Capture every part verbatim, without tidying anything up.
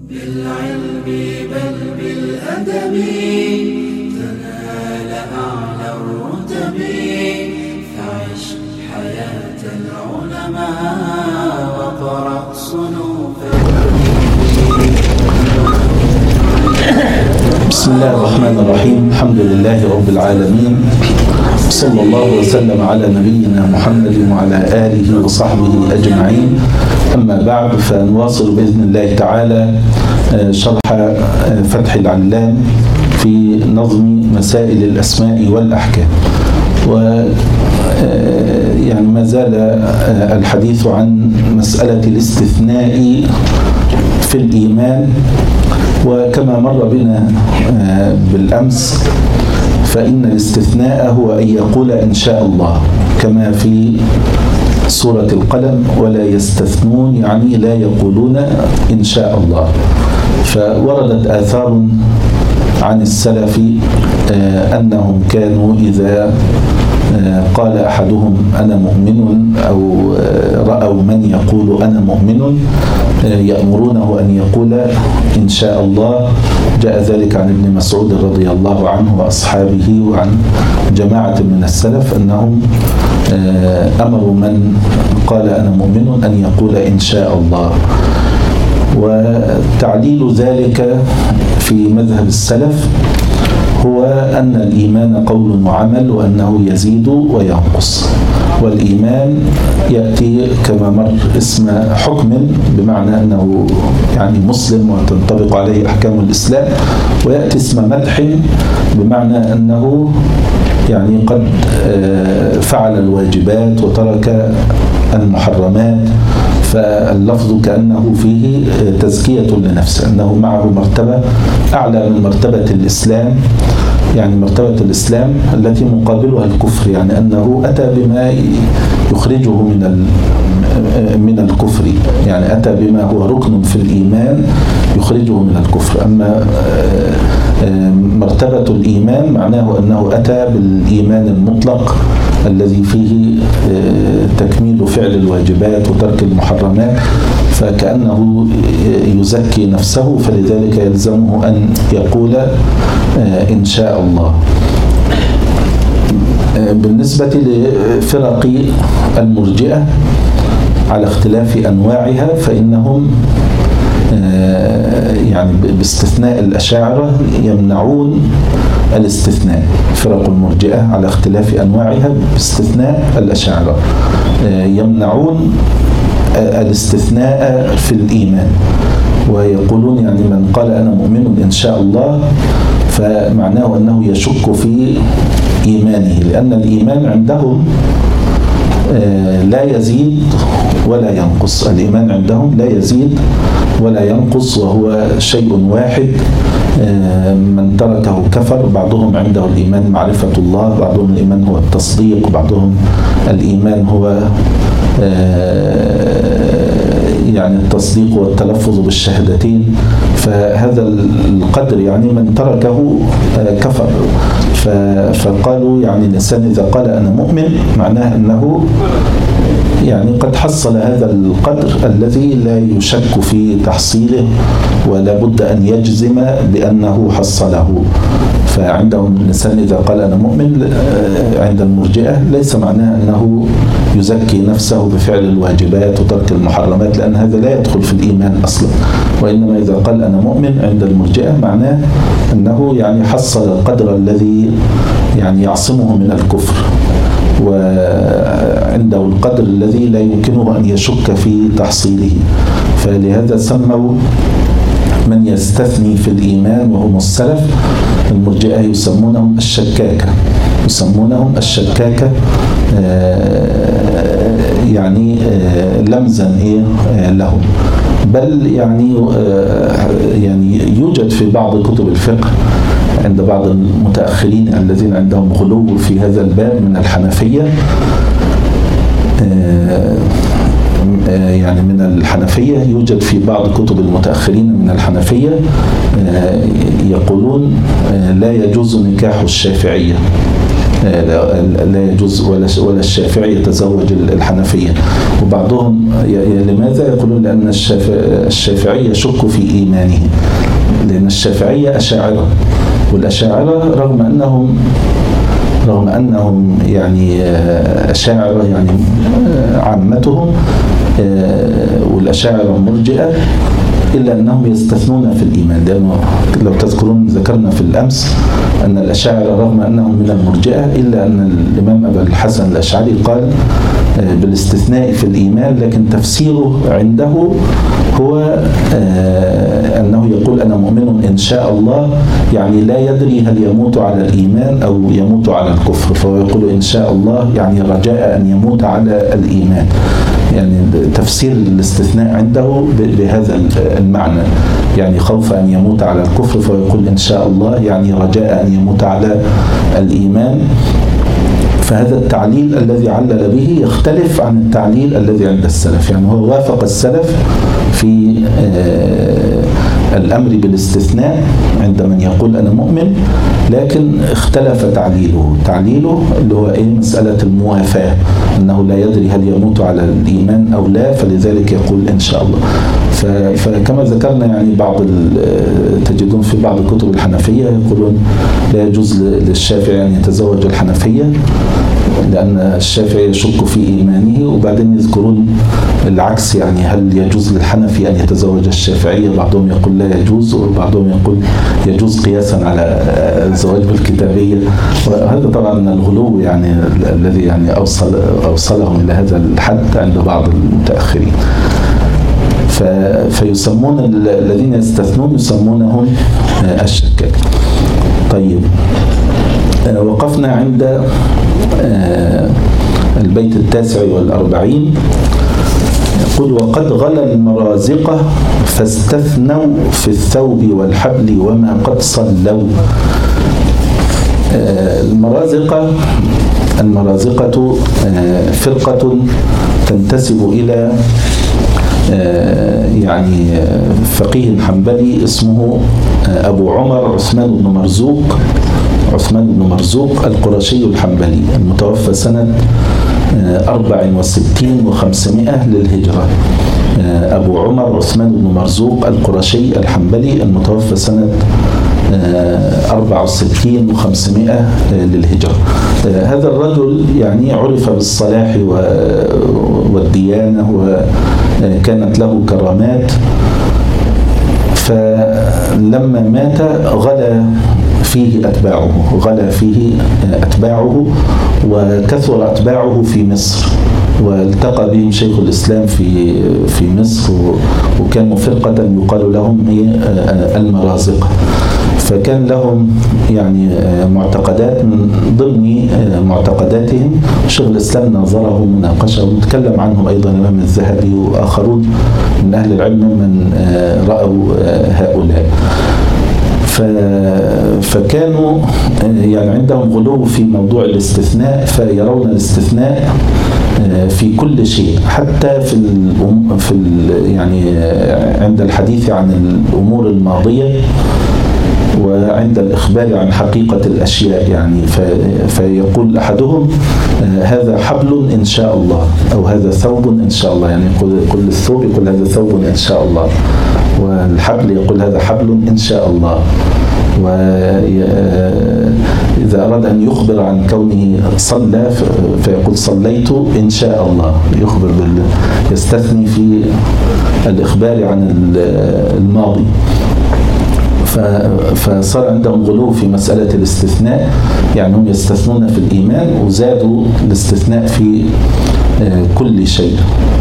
بالعلم بل بالأدب تنال أعلى الرتب فعش حياة العلماء وقرأ صنوف. بسم الله الرحمن الرحيم. الحمد لله رب العالمين، صلى الله وسلم على نبينا محمد وعلى آله وصحبه أجمعين. أما بعد، فنواصل بإذن الله تعالى شرح فتح العلام في نظم مسائل الأسماء والأحكام. و يعني ما زال الحديث عن مسألة الاستثناء في الإيمان، وكما مر بنا بالأمس فإن الاستثناء هو أن يقول إن شاء الله، كما في سورة القلم: ولا يستثنون، يعني لا يقولون إن شاء الله. فوردت آثار عن السلف أنهم كانوا إذا قال أحدهم أنا مؤمن أو رأوا من يقول أنا مؤمن يأمرونه أن يقول إن شاء الله. جاء ذلك عن ابن مسعود رضي الله عنه وأصحابه وعن جماعة من السلف أنهم أمروا من قال أنا مؤمن أن يقول إن شاء الله. وتعليل ذلك في مذهب السلف هو أن الإيمان قول وعمل، وأنه يزيد وينقص. والإيمان يأتي كما مر اسم حكم، بمعنى أنه يعني مسلم وتنطبق عليه أحكام الإسلام، ويأتي اسم مدح بمعنى أنه يعني قد فعل الواجبات وترك المحرمات. فاللفظ كأنه فيه تزكية لنفسه، أنه معه مرتبة أعلى من مرتبة الإسلام، يعني مرتبة الإسلام التي مقابلها الكفر، يعني أنه أتى بما يخرجه من من الكفر، يعني أتى بما هو ركن في الإيمان يخرجه من الكفر. أما مرتبة الإيمان معناه أنه أتى بالإيمان المطلق الذي فيه تكميل فعل الواجبات وترك المحرمات، فكأنه يزكي نفسه، فلذلك يلزمه أن يقول إن شاء الله. بالنسبة لفرق المرجئة على اختلاف أنواعها، فإنهم يعني باستثناء الأشاعرة يمنعون الاستثناء. فرق المرجئة على اختلاف أنواعها باستثناء الأشاعرة يمنعون الاستثناء في الإيمان، ويقولون يعني من قال أنا مؤمن إن شاء الله فمعناه أنه يشك في إيمانه، لأن الإيمان عندهم لا يزيد ولا ينقص. الإيمان عندهم لا يزيد ولا ينقص، وهو شيء واحد. من تركه كفر. بعضهم عنده الإيمان معرفة الله، بعضهم الإيمان هو التصديق، بعضهم الإيمان هو يعني التصديق والتلفظ بالشهادتين. فهذا القدر يعني من تركه كفر. فقالوا يعني الإنسان إذا قال أنا مؤمن معناه أنه يعني قد حصل هذا القدر الذي لا يشك في تحصيله، ولا بد أن يجزم بأنه حصله. فعندهم الإنسان إذا قال أنا مؤمن عند المرجئة ليس معناه أنه يزكي نفسه بفعل الواجبات وترك المحرمات، لأن هذا لا يدخل في الإيمان أصلا. وإنما إذا قال أنا مؤمن عند المرجئة معناه أنه يعني حصل القدر الذي يعني يعصمه من الكفر، وعنده القدر الذي لا يمكنه أن يشك في تحصيله. فلهذا سموا من يستثني في الإيمان وهم السلف المرجئة يسمونهم الشكاكة، يسمونهم الشكاكة يعني لمزا لهم. بل يعني يعني يوجد في بعض كتب الفقه عند بعض المتأخرين الذين عندهم غلو في هذا الباب من الحنفية، يعني من الحنفية يوجد في بعض كتب المتأخرين من الحنفية يقولون لا يجوز نكاح الشافعية، لا يجوز، ولا الشافعي يتزوج الحنفية. وبعضهم لماذا يقولون؟ لأن الشافعي يشك في إيمانه، لأن الشافعية أشاعرة، والأشاعرة رغم أنهم رغم أنهم يعني أشاعرة يعني عامتهم، والأشاعرة مرجئة، إلا أنهم يستثنون في الإيمان. لأنه لو تذكرون ذكرنا في الأمس أن الأشاعرة رغم أنهم من المرجئة، إلا أن الإمام أبا الحسن الأشعري قال بالاستثناء في الإيمان، لكن تفسيره عنده هو أنه يقول أنا مؤمن إن شاء الله، يعني لا يدري هل يموت على الإيمان أو يموت على الكفر، فهو يقول إن شاء الله يعني رجاء أن يموت على الإيمان. يعني تفسير الاستثناء عنده بهذا المعنى، يعني خوف أن يموت على الكفر، فيقول إن شاء الله يعني رجاء أن يموت على الإيمان. فهذا التعليل الذي علل به يختلف عن التعليل الذي عند السلف، يعني هو وافق السلف في الأمر بالاستثناء عند من يقول أنا مؤمن، لكن اختلف تعليله تعليله اللي هو إيه؟ مسألة الموافاة، أنه لا يدري هل يموت على الإيمان أو لا، فلذلك يقول إن شاء الله. فكما ذكرنا يعني بعض تجدون في بعض الكتب الحنفية يقولون لا يجوز للشافعي أن يتزوج الحنفية لأن الشافعي يشك في إيمانه، وبعدين يذكرون العكس، يعني هل يجوز للحنفي أن يتزوج الشافعية؟ بعضهم يقول لا يجوز، وبعضهم يقول يجوز قياسا على الزواج بالكتابية. وهذا طبعا من الغلو يعني الذي يعني أوصل أوصلهم إلى هذا الحد عند بعض المتأخرين. فيسمون الذين يستثنون يسمونهم الشكاك. طيب، وقفنا عند البيت التاسع والأربعين، يقول وقد غلا المرازقة فاستثنوا في الثوب والحبل وما قد صلوا. المرازقة المرازقة فرقة تنتسب إلى يعني فقيه حنبلي اسمه أبو عمر عثمان بن مرزوق عثمان بن مرزوق القرشي الحنبلي، المتوفى سنة أربع وستين وخمسمائة للهجرة. أبو عمر عثمان بن مرزوق القرشي الحنبلي المتوفى سنة أربع وستين وخمسمائة للهجرة. هذا الرجل يعني عرف بالصلاح والديانة، وكانت له كرامات. فلما مات غلا فيه أتباعه غلا فيه أتباعه وكثر أتباعه في مصر، والتقى بهم شيخ الإسلام في في مصر، وكانوا فرقة يقال لهم المرازقة. فكان لهم يعني معتقدات، من ضمن معتقداتهم شيخ الإسلام ناظره مناقشه وتكلم عنهم أيضا الإمام الذهبي وآخرون من أهل العلم من رأوا هؤلاء. فكانوا يعني عندهم غلو في موضوع الاستثناء، فيرون الاستثناء في كل شيء، حتى في في يعني عند الحديث عن الأمور الماضية وعند الإخبار عن حقيقة الأشياء. يعني فيقول أحدهم هذا حبل إن شاء الله، أو هذا ثوب إن شاء الله، يعني يقول الثوب يقول هذا ثوب إن شاء الله، والحبل يقول هذا حبل إن شاء الله. وإذا أراد أن يخبر عن كونه صلى فيقول صليت إن شاء الله، يخبر بال يستثني في الإخبار عن الماضي. فصار عندهم غلو في مسألة الاستثناء، يعني هم يستثنون في الإيمان وزادوا الاستثناء في كل شيء.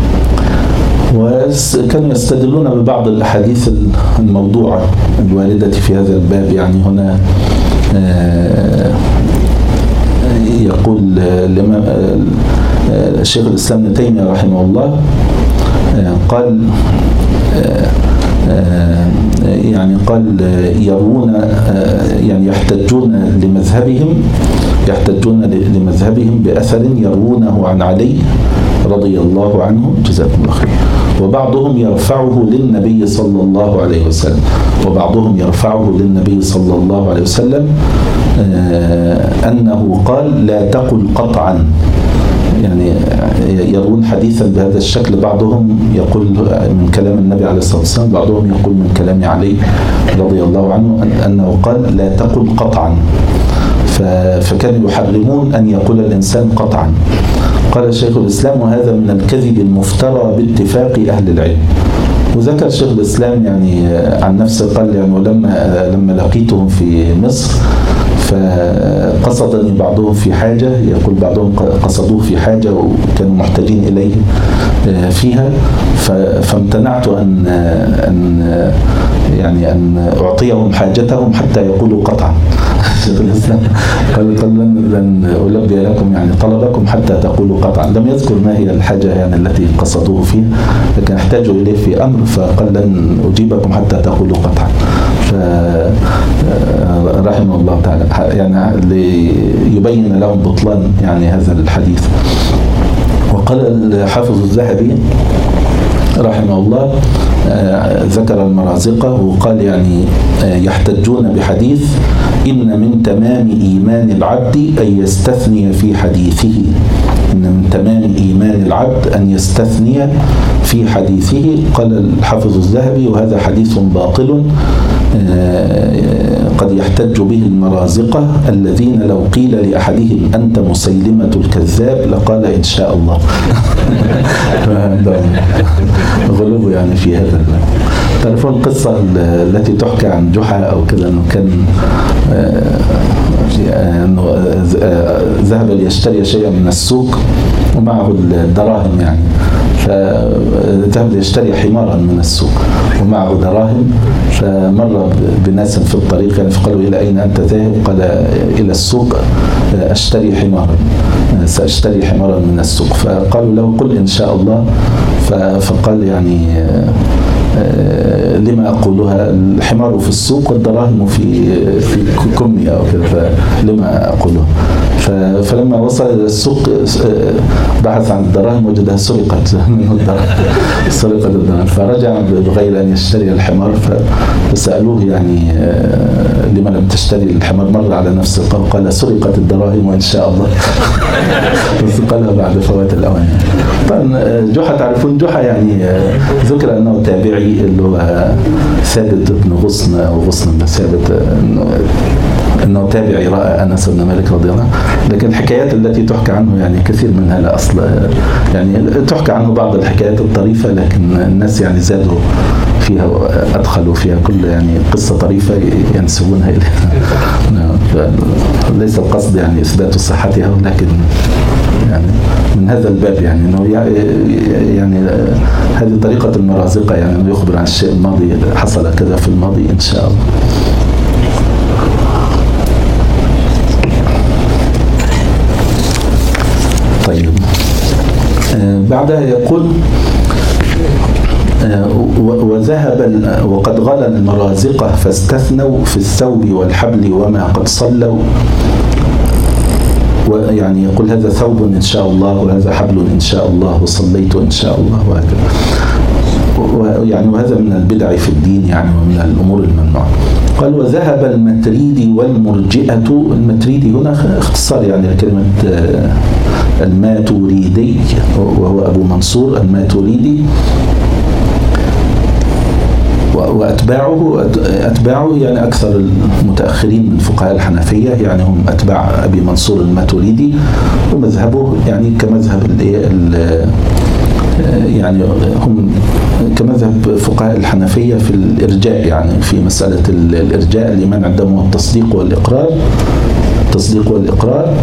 وكانوا يستدلون ببعض الأحاديث الموضوعة الواردة في هذا الباب. يعني هنا يقول الإمام الشيخ الإسلام ابن تيمية رحمه الله قال يعني قال يرون يعني يحتجون لمذهبهم يحتجون لمذهبهم بأثر يروونه عن علي رضي الله عنه جزاكم الله خير، وبعضهم يرفعه للنبي صلى الله عليه وسلم وبعضهم يرفعه للنبي صلى الله عليه وسلم أنه قال لا تقل قطعا. يعني يرون حديثا بهذا الشكل، بعضهم يقول من كلام النبي عليه الصلاة والسلام، بعضهم يقول من كلام علي رضي الله عنه أنه قال لا تقل قطعا، فكانوا يحرمون أن يقول الإنسان قطعا. قال شيخ الإسلام وهذا من الكذب المفترى باتفاق أهل العلم. وذكر شيخ الإسلام يعني عن نفسه قال يعني ولما لما لقيتهم في مصر فقصدني بعضهم في حاجة، يقول بعضهم قصدوه في حاجة وكانوا محتاجين إليه فيها، فامتنعت أن أن يعني أن أعطيهم حاجتهم حتى يقولوا قطعا. شيخ الإسلام قال قال لن ألبي لكم يعني طلبكم حتى تقولوا قطعا. لم يذكر ما هي الحاجة يعني التي قصدوه فيها، لكن احتاجوا إليه في أمر فقال لن أجيبكم حتى تقولوا قطعا. رحمه الله تعالى يعني ليبين لهم بطلان يعني هذا الحديث. وقال الحافظ الذهبي رحمه الله ذكر المرازقة وقال يعني يحتجون بحديث إن من تمام إيمان العبد أن يستثني في حديثه إن من تمام إيمان العبد أن يستثني في حديثه. قال الحافظ الذهبي وهذا حديث باطل قد يحتج به المرازقة الذين لو قيل لأحدهم أنت مسيلمة الكذاب لقال إن شاء الله. غلو يعني في هذا. تعرفون القصة التي تحكى عن جحا أو كذا أنه كان أنه ذهب ليشتري شيئا من السوق ومعه الدراهم يعني، فذهب ليشتري حمارا من السوق ومعه دراهم، فمر بناس في الطريق يعني فقالوا إلى أين أنت ذاهب؟ قال إلى السوق أشتري حمارا سأشتري حمارا من السوق. فقالوا له قل إن شاء الله، فقال يعني لما أقولها الحمار في السوق والدراهم في في كمي أو كذا فلما أقولها. فلما وصل إلى السوق بحث عن الدراهم وجدها سرقت منه الدراهم سرقت الدراهم، فرجع بغير أن يشتري الحمار. فسألوه يعني لما لم تشتري الحمار؟ مر على نفسه قال سرقت الدراهم وإن شاء الله. بس قالها بعد فوات الأوان. طبعا جحا تعرفون جحا يعني ذكر أنه تابعي اللي هو ثابت بن غصن أو غصن بن ثابت أنه تابعي رأى أنس بن مالك رضي الله عنه، لكن الحكايات التي تحكى عنه يعني كثير منها لا أصل، يعني تحكى عنه بعض الحكايات الطريفة لكن الناس يعني زادوا فيها وأدخلوا فيها كل يعني قصة طريفة ينسبونها إليها. ليس القصد يعني إثبات صحتها، ولكن يعني من هذا الباب يعني انه يعني هذه طريقة المرازقة يعني انه يخبر عن الشيء الماضي حصل كذا في الماضي ان شاء الله. طيب بعدها يقول وذهب وقد غلا المرازقة فاستثنوا في الثوب والحبل وما قد صلوا، ويعني يقول هذا ثوب إن شاء الله وهذا حبل إن شاء الله وصليت إن شاء الله وهكذا. ويعني وهذا من البدع في الدين يعني ومن الأمور الممنوعة. قال وذهب الماتريدي والمرجئة. الماتريدي هنا اختصار يعني لكلمة الماتريدي وهو أبو منصور الماتريدي، وأتباعه أتباعه يعني أكثر المتأخرين من فقهاء الحنفية يعني هم أتباع أبي منصور الماتريدي، ومذهبه يعني كمذهب يعني هم كمذهب فقهاء الحنفية في الإرجاء يعني في مسألة الإرجاء لمن عندهم التصديق والإقرار التصديق والإقرار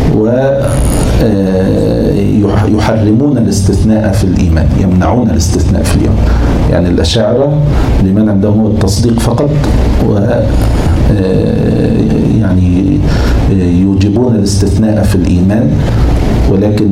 ويحرمون الاستثناء في الإيمان، يمنعون الاستثناء في الإيمان. يعني الأشاعرة لمن عندهم التصديق فقط، و يعني يوجبون الاستثناء في الإيمان، ولكن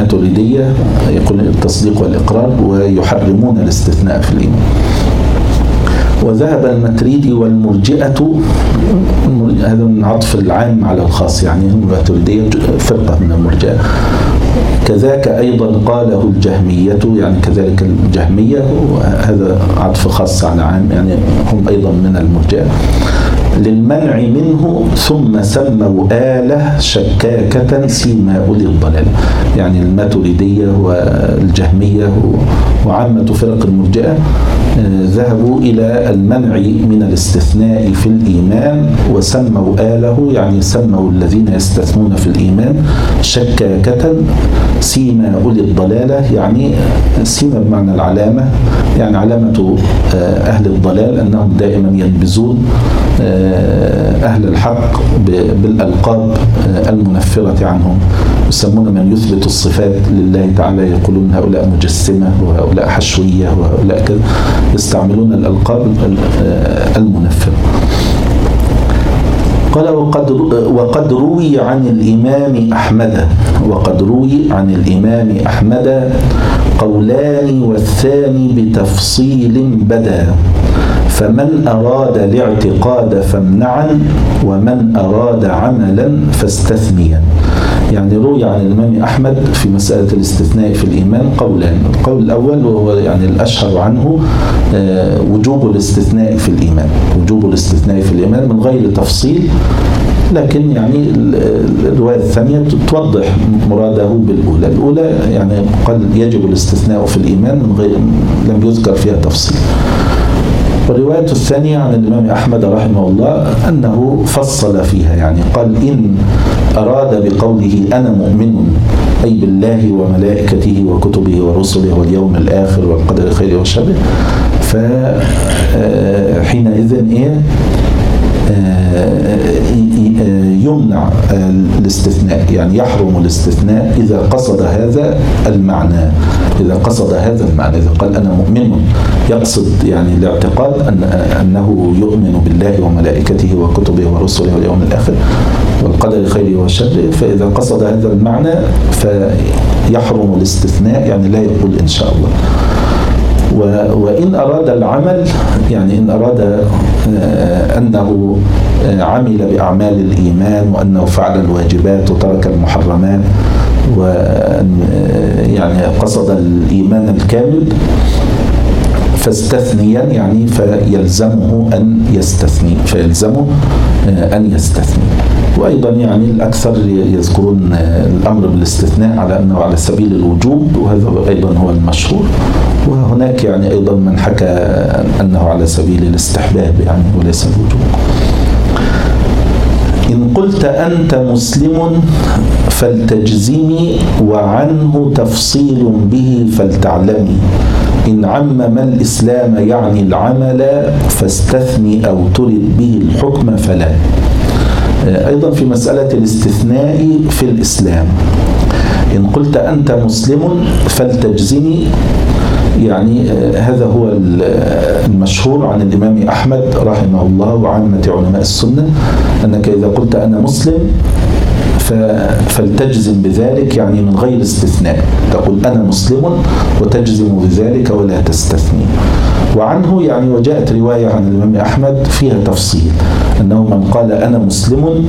الماتريدية يقولون التصديق والإقرار ويحرمون الاستثناء في الإيمان. وذهب الماتريدي والمرجئة، هذا من عطف العام على الخاص، يعني الماتريدية فرقة من المرجئة. كذاك أيضا قاله الجهمية، يعني كذلك الجهمية، وهذا عطف خاص على عام، يعني هم أيضا من المرجئة. للمنع منه ثم سموا آلة شكاكة سيما أولي الضلال، يعني الماتريدية والجهمية وعامة فرق المرجئة ذهبوا إلى المنع من الاستثناء في الإيمان وسموا آله، يعني سموا الذين يستثنون في الإيمان شكاكة سيما أولي الضلالة، يعني سيما بمعنى العلامة، يعني علامة أهل الضلال أنهم دائما ينبذون أهل الحق بالألقاب المنفرة عنهم، يسمون من يثبت الصفات لله تعالى يقولون هؤلاء مجسمة وهؤلاء حشوية وهؤلاء كذا، يستعملون الألقاب المنفرة. قال وقد وقد روي عن الإمام أحمد وقد روي عن الإمام أحمد قولان والثاني بتفصيل بدا، فمن أراد الاعتقاد فامنعا ومن أراد عملا فاستثنيا. يعني روي عن الإمام أحمد في مسألة الاستثناء في الإيمان قولان. القول الأول وهو يعني الأشهر عنه وجوب الاستثناء في الإيمان، وجوب الاستثناء في الإيمان من غير تفصيل، لكن يعني الرواية الثانية توضح مراده بالأولى. الأولى يعني قال يجب الاستثناء في الإيمان من غير، لم يذكر فيها تفصيل. والرواية الثانية عن الإمام أحمد رحمه الله أنه فصل فيها، يعني قال إن أراد بقوله أنا مؤمن أي بالله وملائكته وكتبه ورسله واليوم الآخر والقدر خيره وشره، فحينئذ إيه يمنع الاستثناء، يعني يحرم الاستثناء إذا قصد هذا المعنى، إذا قصد هذا المعنى، إذا قال أنا مؤمن يقصد يعني الاعتقاد أن أنه يؤمن بالله وملائكته وكتبه ورسله واليوم الآخر والقدر خيره وشره، فإذا قصد هذا المعنى فيحرم الاستثناء، يعني لا يقول إن شاء الله. وإن أراد العمل، يعني إن أراد أنه عمل بأعمال الإيمان وأنه فعل الواجبات وترك المحرمات ويعني قصد الإيمان الكامل فاستثنيا، يعني فيلزمه أن يستثني فيلزمه أن يستثني. وأيضا يعني الأكثر يذكرون الأمر بالاستثناء على أنه على سبيل الوجوب، وهذا أيضا هو المشهور. وهناك يعني أيضا من حكى أنه على سبيل الاستحباب يعني وليس الوجوب. إن قلت أنت مسلم فلتجزمي وعنه تفصيل به فلتعلمي، إن عمم الإسلام يعني العمل فاستثني أو ترد به الحكم فلا. أيضا في مسألة الاستثناء في الإسلام، إن قلت أنت مسلم فلتجزمي، يعني هذا هو المشهور عن الإمام أحمد رحمه الله وعامة علماء السنة، أنك إذا قلت أنا مسلم فلتجزم بذلك، يعني من غير استثناء، تقول أنا مسلم وتجزم بذلك ولا تستثني. وعنه يعني وجاءت رواية عن الإمام أحمد فيها تفصيل، أنه من قال أنا مسلم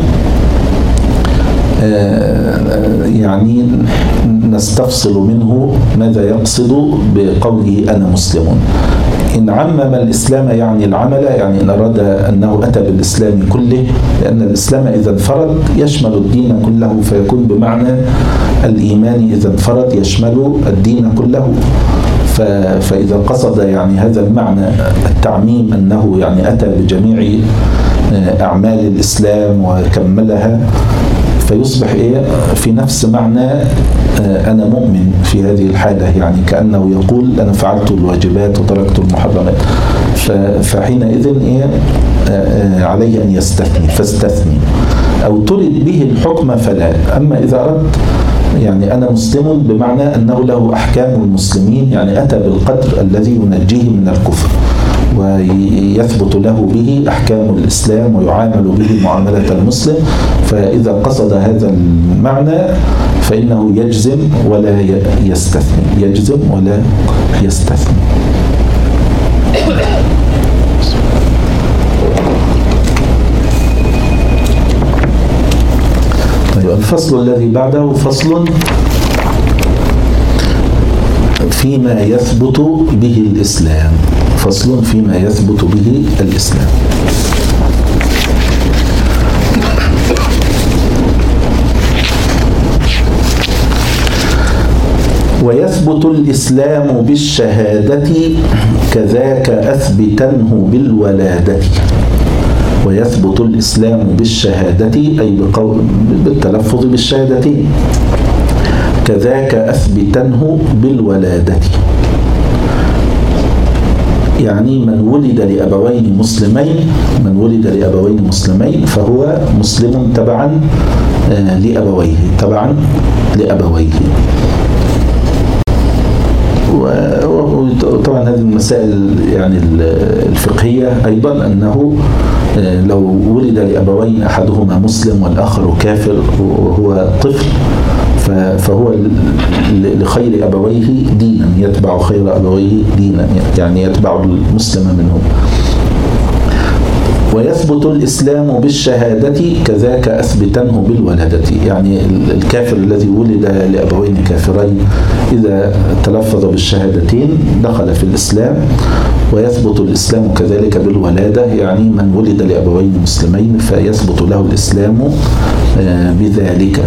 يعني نستفصل منه ماذا يقصد بقوله أنا مسلم. إن عمم الإسلام يعني العمل، يعني إن أراد أنه أتى بالإسلام كله، لأن الإسلام إذا انفرد يشمل الدين كله، فيكون بمعنى الإيمان إذا انفرد يشمل الدين كله. فإذا قصد يعني هذا المعنى التعميم أنه يعني أتى بجميع أعمال الإسلام وكملها، فيصبح إيه في نفس معنى أنا مؤمن في هذه الحالة، يعني كأنه يقول أنا فعلت الواجبات وتركت المحرمات، فحينئذ إيه عليه أن يستثني فاستثني أو ترد به الحكم فلا. أما إذا أردت يعني أنا مسلم بمعنى أنه له أحكام المسلمين، يعني أتى بالقدر الذي ينجيه من الكفر ويثبت له به أحكام الإسلام ويعامل به معاملة المسلم، فإذا قصد هذا المعنى فإنه يجزم ولا يستثني، يجزم ولا يستثني. الفصل الذي بعده فصل فيما يثبت به الإسلام. فصل فيما يثبت به الإسلام. ويثبت الإسلام بالشهادة كذاك أثبتنه بالولادة. ويثبت الإسلام بالشهادة أي بالتلفظ بالشهادتين كذاك أثبتنه بالولادة. يعني من ولد لأبوين مسلمين من ولد لأبوين مسلمين فهو مسلم تبعا لأبويه تبعا لأبويه. وطبعا هذه المسائل يعني الفقهية أيضا أنه لو ولد لأبوين أحدهما مسلم والآخر كافر وهو طفل فهو لخير أبويه دينا يتبع خير أبويه دينا يعني يتبع المسلم منه. ويثبت الإسلام بالشهادة كذاك أثبتنه بالولادة. يعني الكافر الذي ولد لأبوين كافرين إذا تلفظ بالشهادتين دخل في الإسلام. ويثبت الإسلام كذلك بالولادة يعني من ولد لأبوين مسلمين فيثبت له الإسلام بذلك.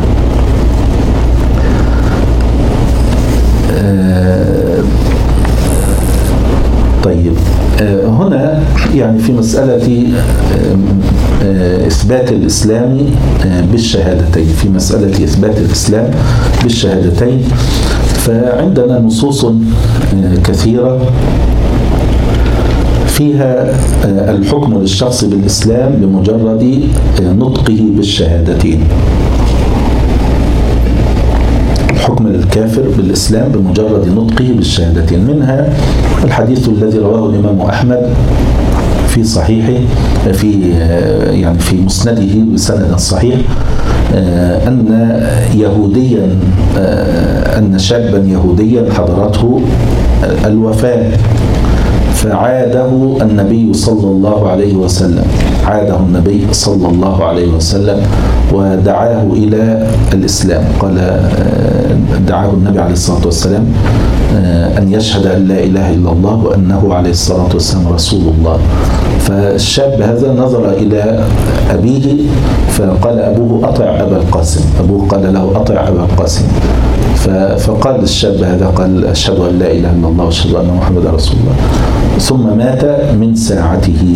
طيب هنا يعني في مسألة إثبات الإسلام بالشهادتين في مسألة إثبات الإسلام بالشهادتين فعندنا نصوص كثيرة فيها الحكم للشخص بالإسلام بمجرد نطقه بالشهادتين. حكم الكافر بالإسلام بمجرد نطقه بالشهادتين. منها الحديث الذي رواه الإمام أحمد في صحيحه في يعني في مسنده بسند صحيح أن يهوديا أن شابا يهوديا حضرته الوفاة فعاده النبي صلى الله عليه وسلم عاده النبي صلى الله عليه وسلم ودعاه إلى الإسلام. قال دعاه النبي عليه الصلاة والسلام أن يشهد أن لا إله إلا الله وأنه عليه الصلاة والسلام رسول الله. فالشاب هذا نظر إلى أبيه فقال أبوه أطع أبا القاسم. أبوه قال له أطع أبا القاسم. فقال الشاب هذا قال أشهد أن لا إله إلا الله وأشهد أن محمدا رسول الله. ثم مات من ساعته.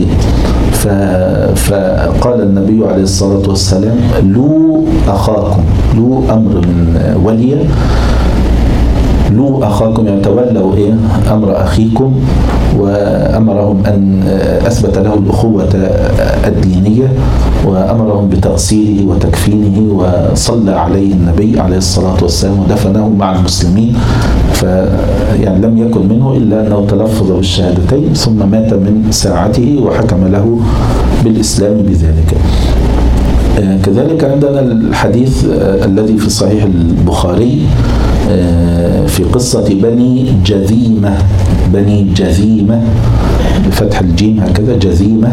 فقال النبي عليه الصلاة والسلام لو أخاكم لو أمر من ولي لو أخاكم يعني تولوا إيه أمر أخيكم وأمرهم أن أثبت له الأخوة الدينية وأمرهم بتغسيله وتكفينه وصلى عليه النبي عليه الصلاة والسلام ودفنه مع المسلمين. فيعني لم يكن منه إلا أنه تلفظ بالشهادتين ثم مات من ساعته وحكم له بالإسلام بذلك. كذلك عندنا الحديث الذي في صحيح البخاري في قصة بني جذيمة بني جذيمة بفتح الجيم هكذا جذيمة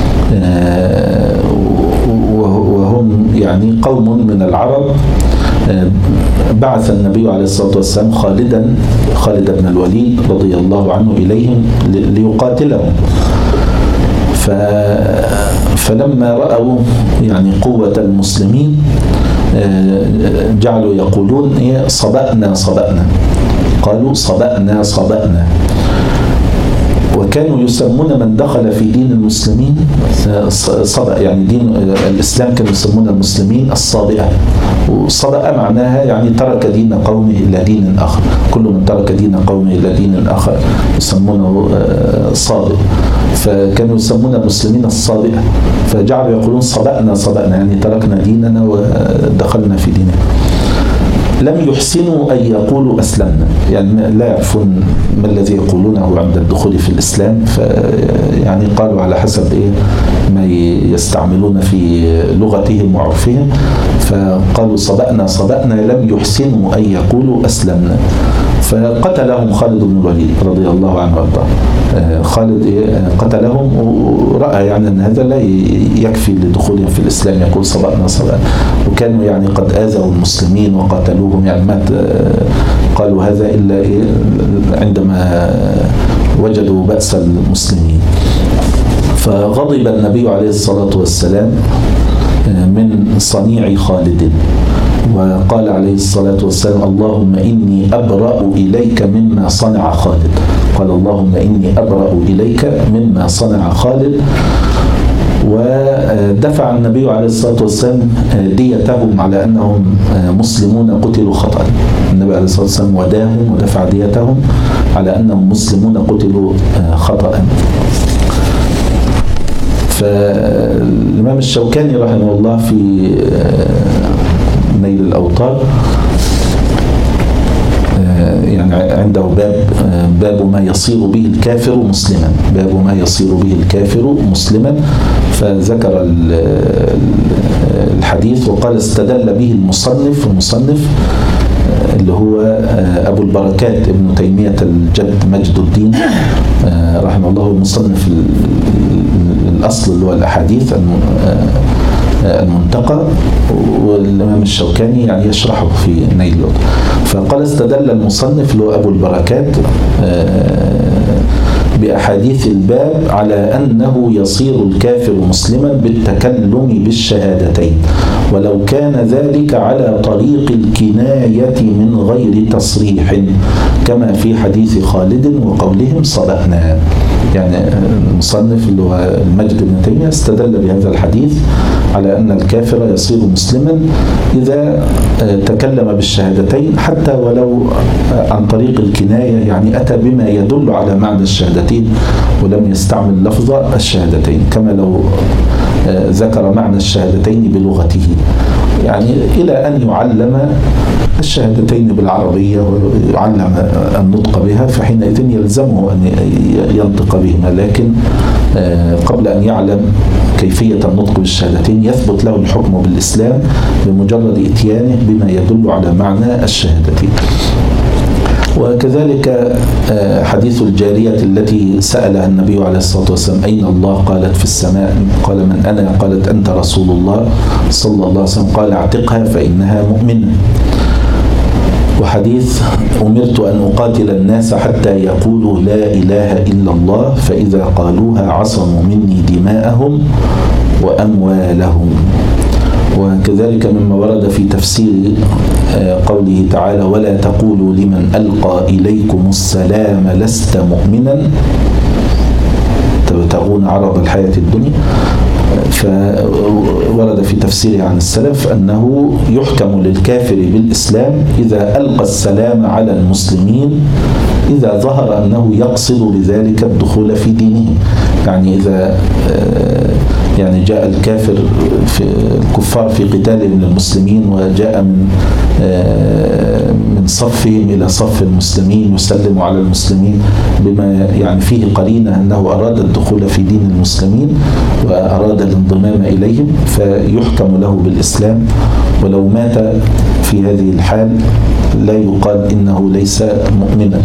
وهم يعني قوم من العرب بعث النبي عليه الصلاة والسلام خالدا خالد بن الوليد رضي الله عنه إليهم ليقاتلهم. فلما رأوا يعني قوة المسلمين جعلوا يقولون إيه صبأنا صبأنا قالوا صبأنا صبأنا. وكانوا يسمون من دخل في دين المسلمين صبأ يعني دين الإسلام كانوا يسمون المسلمين الصابئة. والصبأة معناها يعني ترك دين قومه إلى دين آخر. كل من ترك دين قومه إلى دين آخر يسمونه صابئ. فكانوا يسمون المسلمين الصابئة فجعلوا يقولون صبأنا صبأنا يعني تركنا ديننا ودخلنا في ديننا. لم يحسنوا أن يقولوا أسلمنا، يعني لا يعرفون ما الذي يقولونه عند الدخول في الإسلام، يعني قالوا على حسب إيه ما يستعملون في لغتهم وعرفهم، فقالوا صبأنا صبأنا لم يحسنوا أن يقولوا أسلمنا، فقتلهم خالد بن الوليد رضي الله عنه وارضاه. خالد قتلهم ورأى يعني أن هذا لا يكفي لدخولهم في الإسلام، يقول صبأنا صبأنا، وكانوا يعني قد آذوا المسلمين وقتلوهم، يعني ما قالوا هذا إلا عندما وجدوا بأس المسلمين. فغضب النبي عليه الصلاة والسلام من صنيع خالد، وقال عليه الصلاة والسلام اللهم إني أبرأ إليك مما صنع خالد، قال اللهم إني أبرأ إليك مما صنع خالد. ودفع النبي عليه الصلاة والسلام ديتهم على أنهم مسلمون قتلوا خطأ، النبي عليه الصلاة والسلام وداهم ودفع ديتهم على أنهم مسلمون قتلوا خطأ. فالإمام الشوكاني رحمه الله في نيل الأوطار يعني عنده باب باب ما يصير به الكافر مسلما، باب ما يصير به الكافر مسلما، فذكر الحديث وقال استدل به المصنف المصنف اللي هو أبو البركات ابن تيمية الجد مجد الدين رحمه الله، المصنف الأصل اللي هو الأحاديث المنتقى، والإمام الشوكاني يعني يشرحه في نيل الأوطار. فقال استدل المصنف اللي هو أبو البركات بأحاديث الباب على أنه يصير الكافر مسلما بالتكلم بالشهادتين، ولو كان ذلك على طريق الكناية من غير تصريح كما في حديث خالد وقولهم صبأنا. يعني المصنف اللي هو المجد بن تيمية استدل بهذا الحديث على أن الكافر يصير مسلما إذا تكلم بالشهادتين حتى ولو عن طريق الكناية، يعني أتى بما يدل على معنى الشهادتين ولم يستعمل لفظ الشهادتين، كما لو ذكر معنى الشهادتين بلغته، يعني إلى أن يعلم الشهادتين بالعربية ويعلم النطق بها، فحينئذ يلزمه أن ينطق بهما، لكن قبل أن يعلم كيفية النطق بالشهادتين يثبت له الحكم بالإسلام بمجرد إتيانه بما يدل على معنى الشهادتين. وكذلك حديث الجارية التي سألها النبي عليه الصلاة والسلام أين الله؟ قالت في السماء، قال من أنا؟ قالت أنت رسول الله صلى الله عليه وسلم، قال اعتقها فإنها مؤمنة. وحديث أمرت أن أقاتل الناس حتى يقولوا لا إله إلا الله فإذا قالوها عصموا مني دماءهم وأموالهم. وكذلك مما ورد في تفسير قوله تعالى ولا تقولوا لمن ألقى إليكم السلام لست مؤمنا تبتغون عرض الحياة الدنيا، فورد في تفسيره عن السلف أنه يحكم للكافر بالإسلام إذا ألقى السلام على المسلمين إذا ظهر أنه يقصد بذلك الدخول في دينهم. يعني إذا يعني جاء الكافر في الكفار في قتالهم للمسلمين وجاء من من صفهم إلى صف المسلمين يسلم على المسلمين بما يعني فيه قرينة أنه أراد الدخول في دين المسلمين وأراد الانضمام إليهم، فيحكم له بالإسلام، ولو مات في هذه الحال لا يقال إنه ليس مؤمنا.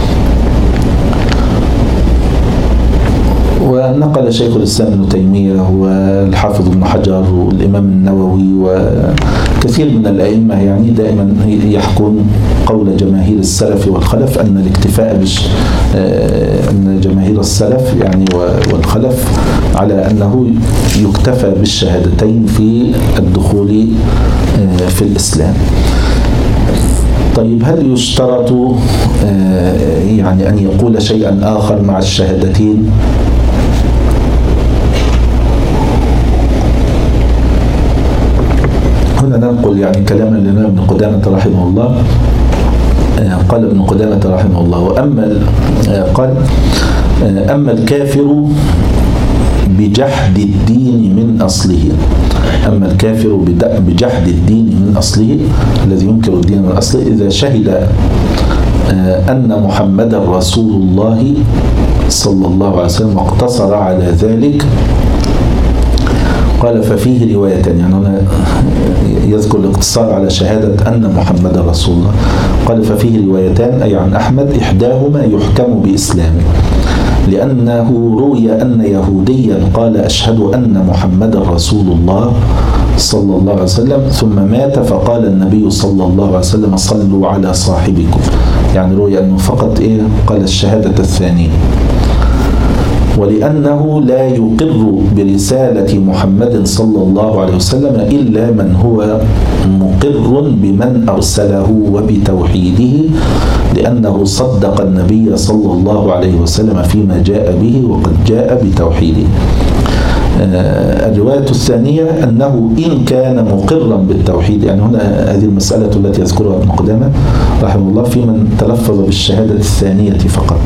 ونقل شيخ الإسلام ابن تيمية والحافظ ابن حجر والإمام النووي وكثير من الأئمة يعني دائما يحكون قول جماهير السلف والخلف أن الاكتفاء بش أن جماهير السلف يعني والخلف على أنه يكتفى بالشهادتين في الدخول في الإسلام. طيب هل يشترط يعني أن يقول شيئا آخر مع الشهادتين؟ هنا ننقل يعني كلاما لنا ابن قدامة رحمه الله. قال ابن قدامة رحمه الله وأما قال أما الكافر بجحد الدين من أصله. أما الكافر بجحد الدين من أصله الذي ينكر الدين من أصله إذا شهد أن محمدا رسول الله صلى الله عليه وسلم واقتصر على ذلك. قال ففيه روايتان، يعني هنا يذكر الاقتصار على شهادة أن محمدا رسول الله. قال ففيه روايتان أي عن أحمد، إحداهما يحكم بإسلامه لأنه روي أن يهوديا قال أشهد أن محمدا رسول الله صلى الله عليه وسلم ثم مات فقال النبي صلى الله عليه وسلم صلوا على صاحبكم، يعني روي أنه فقط إيه قال الشهادة الثانية. ولأنه لا يقر برسالة محمد صلى الله عليه وسلم إلا من هو مقر بمن أرسله وبتوحيده، لأنه صدق النبي صلى الله عليه وسلم فيما جاء به وقد جاء بتوحيده. الرواية الثانية أنه إن كان مقرا بالتوحيد، يعني هنا هذه المسألة التي يذكرها ابن قدامة رحمه الله في من تلفظ بالشهادة الثانية فقط،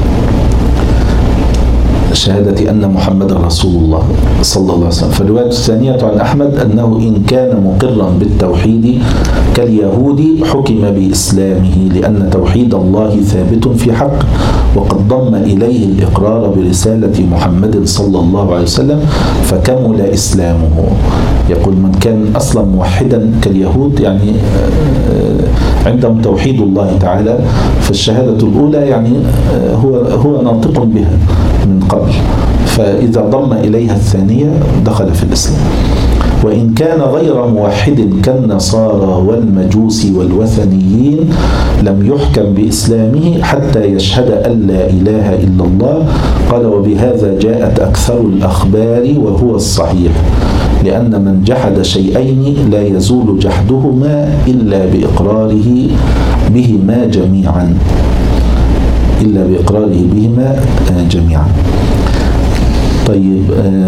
شهادة أن محمد رسول الله صلى الله عليه وسلم. فالرواية الثانية عن أحمد أنه إن كان مقرا بالتوحيد كاليهود حكم بإسلامه لأن توحيد الله ثابت في حق وقد ضم إليه الإقرار برسالة محمد صلى الله عليه وسلم فكمل إسلامه. يقول من كان أصلا موحدا كاليهود يعني عندهم توحيد الله تعالى، فالشهادة الأولى يعني هو هو ناطق بها من قبل، فإذا ضم إليها الثانية دخل في الإسلام. وإن كان غير موحد كالنصارى والمجوس والوثنيين لم يحكم بإسلامه حتى يشهد أن لا إله إلا الله. قال وبهذا جاءت أكثر الأخبار وهو الصحيح، لأن من جحد شيئين لا يزول جحدهما إلا بإقراره بهما جميعا إلا بإقراره بهما جميعا. طيب،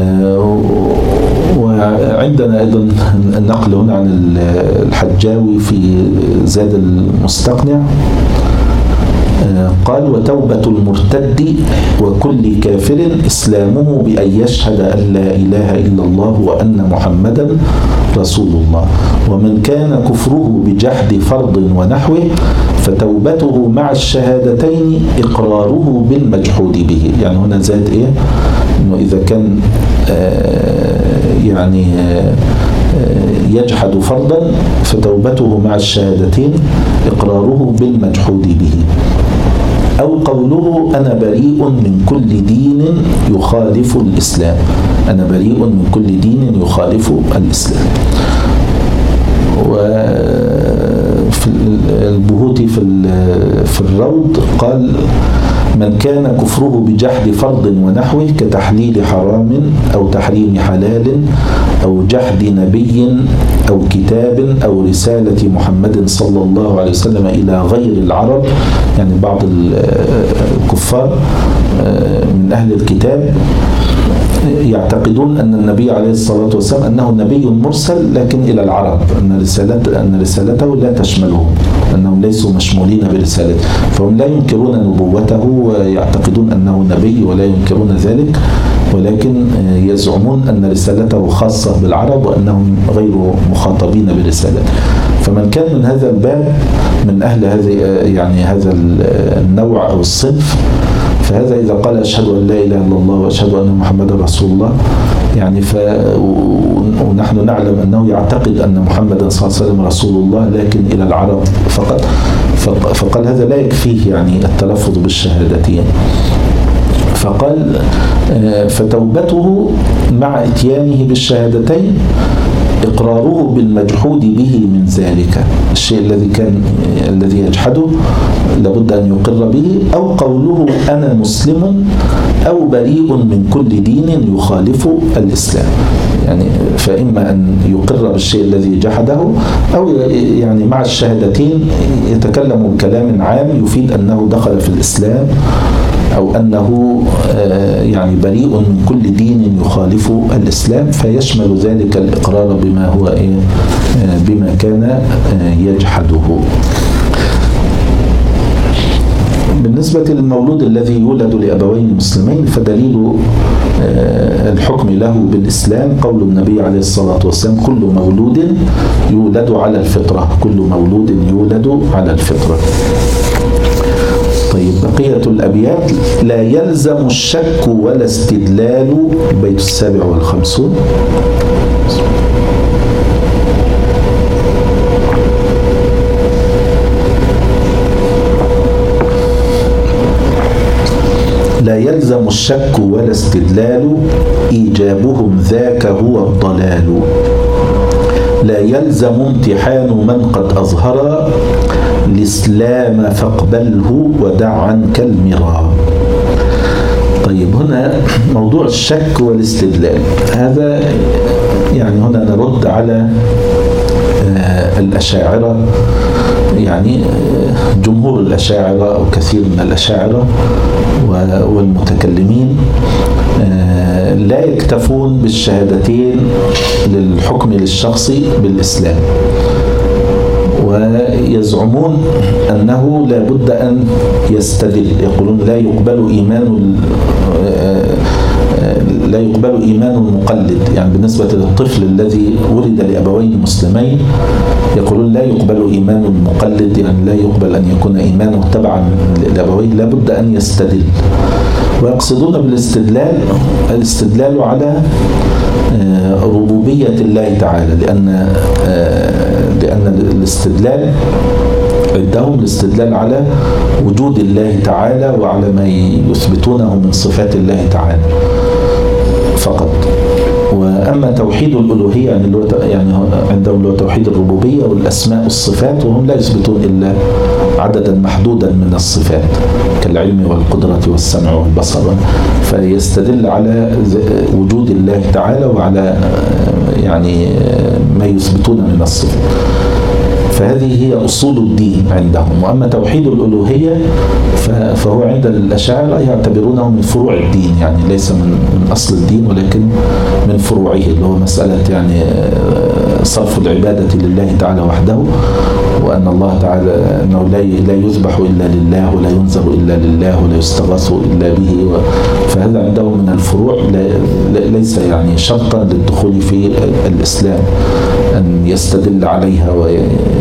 وعندنا أيضا النقل هنا عن الحجاوي في زاد المستقنع قال وتوبة المرتد وكل كافر إسلامه بأن يشهد أن لا إله إلا الله وأن محمدا رسول الله. ومن كان كفره بجحد فرض ونحوه فتوبته مع الشهادتين إقراره بالمجحود به. يعني هنا زاد إيه إنه إذا كان آه يعني آه يجحد فرضا فتوبته مع الشهادتين إقراره بالمجحود به، أو قوله أنا بريء من كل دين يخالف الإسلام. أنا بريء من كل دين يخالف الإسلام. وفي البهوتي في في الروض قال من كان كفره بجحد فرض ونحوه كتحليل حرام أو تحريم حلال أو جحد نبي أو كتاب أو رسالة محمد صلى الله عليه وسلم إلى غير العرب، يعني بعض الكفار من أهل الكتاب يعتقدون أن النبي عليه الصلاة والسلام أنه نبي مرسل لكن إلى العرب، أن رسالته أن رسالته لا تشملهم، أنهم ليسوا مشمولين برسالته، فهم لا ينكرون نبوته ويعتقدون أنه نبي ولا ينكرون ذلك، ولكن يزعمون أن رسالته خاصة بالعرب وأنهم غير مخاطبين برسالته. فمن كان من هذا الباب من أهل هذه يعني هذا النوع أو الصنف، فهذا إذا قال أشهد أن لا إله إلا الله وأشهد أن محمد رسول الله يعني ف ونحن نعلم أنه يعتقد أن محمد صلى الله عليه وسلم رسول الله لكن إلى العرب فقط، فقال هذا لا يكفيه يعني التلفظ بالشهادتين. فقال فتوبته مع اتيانه بالشهادتين إقراره بالمجحود به من ذلك الشيء الذي كان الذي يجحده لابد أن يقر به، أو قوله أنا مسلم أو بريء من كل دين يخالف الإسلام. يعني فإما أن يقر بالشيء الذي جحده أو يعني مع الشهادتين يتكلم بكلام عام يفيد أنه دخل في الإسلام أو أنه يعني بريء من كل دين يخالف الإسلام، فيشمل ذلك الإقرار بما هو بما كان يجحده. بالنسبة للمولود الذي يولد لأبوين مسلمين فدليل الحكم له بالإسلام قول النبي عليه الصلاة والسلام كل مولود يولد على الفطرة، كل مولود يولد على الفطرة. طيب بقية الأبيات: لا يلزم الشك ولا استدلال، البيت السابع والخمسون. لا يلزم الشك ولا استدلال إيجابهم ذاك هو الضلال. لا يلزم امتحان من قد أظهر الإسلام فاقبله ودع عنك المرى. طيب هنا موضوع الشك والاستدلال، هذا يعني هنا نرد على الأشاعرة، يعني جمهور الأشاعرة أو كثير من الأشاعرة والمتكلمين لا يكتفون بالشهادتين للحكم للشخص بالإسلام، ويزعمون أنه لا بد أن يستدل. يقولون لا يقبل إيمان لا يقبل إيمان المقلد، يعني بالنسبة للطفل الذي ولد لأبوين مسلمين يقولون لا يقبل إيمان المقلد، يعني لا يقبل أن يكون إيمانه تبعا لأبوين، لا بد أن يستدل. ويقصدون بالاستدلال الاستدلال على ربوبية الله تعالى، لأن لأن الاستدلال عندهم الاستدلال على وجود الله تعالى وعلى ما يثبتونه من صفات الله تعالى فقط. وأما توحيد الألوهية يعني يعني عندهم لو توحيد الربوبية والأسماء والصفات، وهم لا يثبتون إلا عددا محدودا من الصفات كالعلم والقدرة والسمع والبصر، فيستدل على وجود الله تعالى وعلى يعني ما يثبتون من الصفات. فهذه هي أصول الدين عندهم. وأما توحيد الألوهية فهو عند الأشاعرة يعتبرونه من فروع الدين، يعني ليس من من أصل الدين ولكن من فروعه، اللي هو مسألة يعني صرف العبادة لله تعالى وحده، وأن الله تعالى أنه لا لا يذبح إلا لله ولا ينذر إلا لله ولا يستغاث إلا به. فهذا عندهم من الفروع ليس يعني شرطا للدخول في الإسلام أن يستدل عليها. و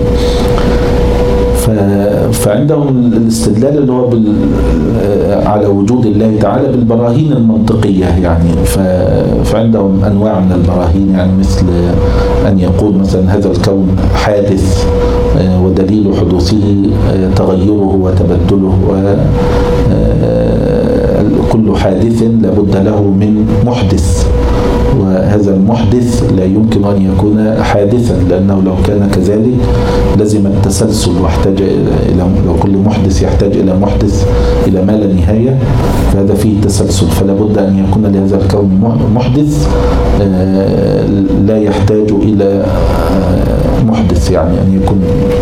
فعندهم الاستدلال اللي هو على وجود الله تعالى بالبراهين المنطقية، يعني فعندهم أنواع من البراهين، يعني مثل أن يقول مثلا هذا الكون حادث ودليل حدوثه تغيره وتبدله، وكل حادث لابد له من محدث، وهذا المحدث لا يمكن أن يكون حادثا، لأنه لو كان كذلك لازم التسلسل واحتاج إلى لو كل محدث يحتاج إلى محدث إلى ما لا نهاية، فهذا فيه تسلسل. فلا بد أن يكون لهذا الكون محدث لا يحتاج إلى محدث، يعني أن يكون،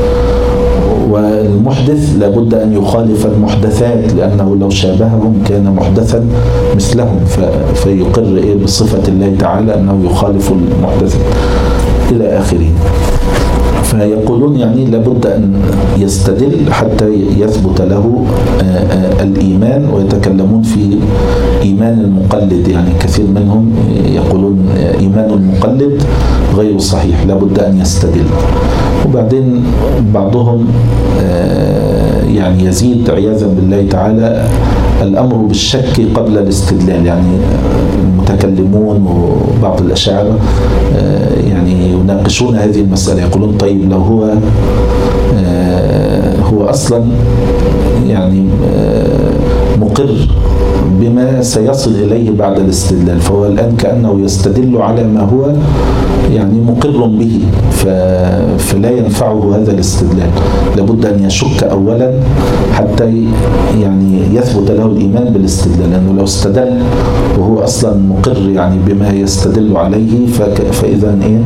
والمحدث لابد أن يخالف المحدثات، لأنه لو شابههم كان محدثا مثلهم، فيقر إيه بصفة الله تعالى أنه يخالف المحدثات إلى آخره. فيقولون يعني لابد أن يستدل حتى يثبت له الإيمان، ويتكلمون في إيمان المقلد، يعني كثير منهم يقولون إيمان المقلد غير صحيح، لابد أن يستدل. وبعدين بعضهم يعني يزيد عياذا بالله تعالى الأمر بالشك قبل الاستدلال، يعني المتكلمون وبعض الأشاعرة يعني يناقشون هذه المسألة، يقولون طيب لو هو هو أصلا يعني مقر بما سيصل إليه بعد الاستدلال، فهو الآن كأنه يستدل على ما هو يعني مقر به، فلا ينفعه هذا الاستدلال، لابد أن يشك أولا حتى يعني يثبت له الإيمان بالاستدلال، لأنه لو استدل وهو أصلا مقر يعني بما يستدل عليه فإذا إيه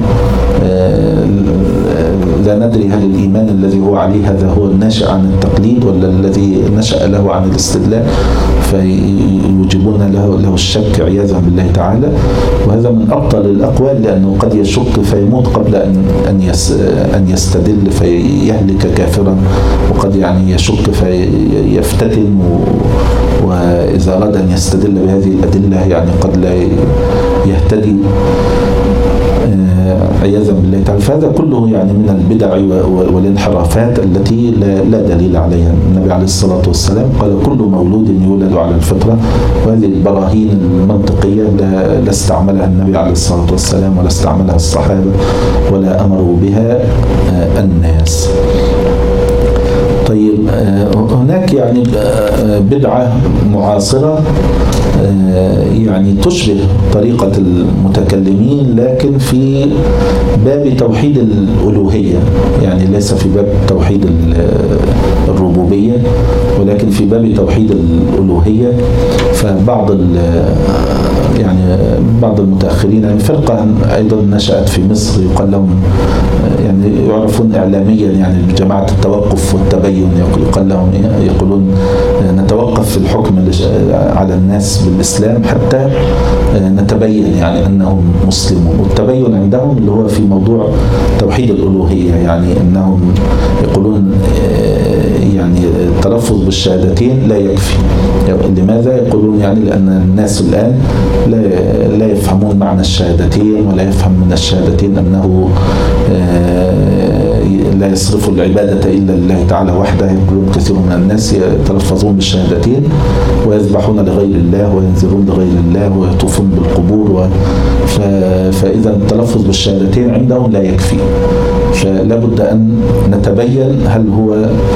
لا ندري هل الإيمان الذي هو عليه هذا هو الناشئ عن التقليد ولا الذي نشأ له عن الاستدلال، فيوجبون له, له الشك عياذا بالله تعالى. وهذا من أبطل الأقوال، لأنه قد يشك فيموت قبل أن أن أن يستدل فيهلك كافرا، وقد يعني يشك فيفتتن، وإذا أراد أن يستدل بهذه الأدلة يعني قد لا يهتدي عياذا بالله تعالى. فهذا كله يعني من البدع والانحرافات التي لا دليل عليها. النبي عليه الصلاة والسلام قال كل مولود يولد على الفطرة، وهذه البراهين المنطقية لا استعملها النبي عليه الصلاة والسلام ولا استعملها الصحابة ولا أمروا بها الناس. طيب هناك يعني بدعة معاصرة يعني تشبه طريقة المتكلمين لكن في باب توحيد الألوهية، يعني ليس في باب توحيد الربوبية ولكن في باب توحيد الألوهية. فبعض يعني بعض المتأخرين يعني فرقة أيضا نشأت في مصر يقال لهم يعني يعرفون إعلاميا يعني جماعة التوقف والتبين، يقال لهم يقولون نتوقف في الحكم على الناس بالإسلام حتى نتبين يعني أنهم مسلمون. والتبين عندهم اللي هو في موضوع توحيد الألوهية، يعني أنهم يقولون يعني التلفظ بالشهادتين لا يكفي. لماذا؟ يقولون يعني لأن الناس الآن لا لا يفهمون معنى الشهادتين ولا يفهم من الشهادتين أنه لا يصرف العبادة إلا لله تعالى وحده. يقولون كثير من الناس يتلفظون بالشهادتين ويذبحون لغير الله وينذرون لغير الله ويطوفون بالقبور، فإذا التلفظ بالشهادتين عندهم لا يكفي. فلا بد أن نتبين هل هو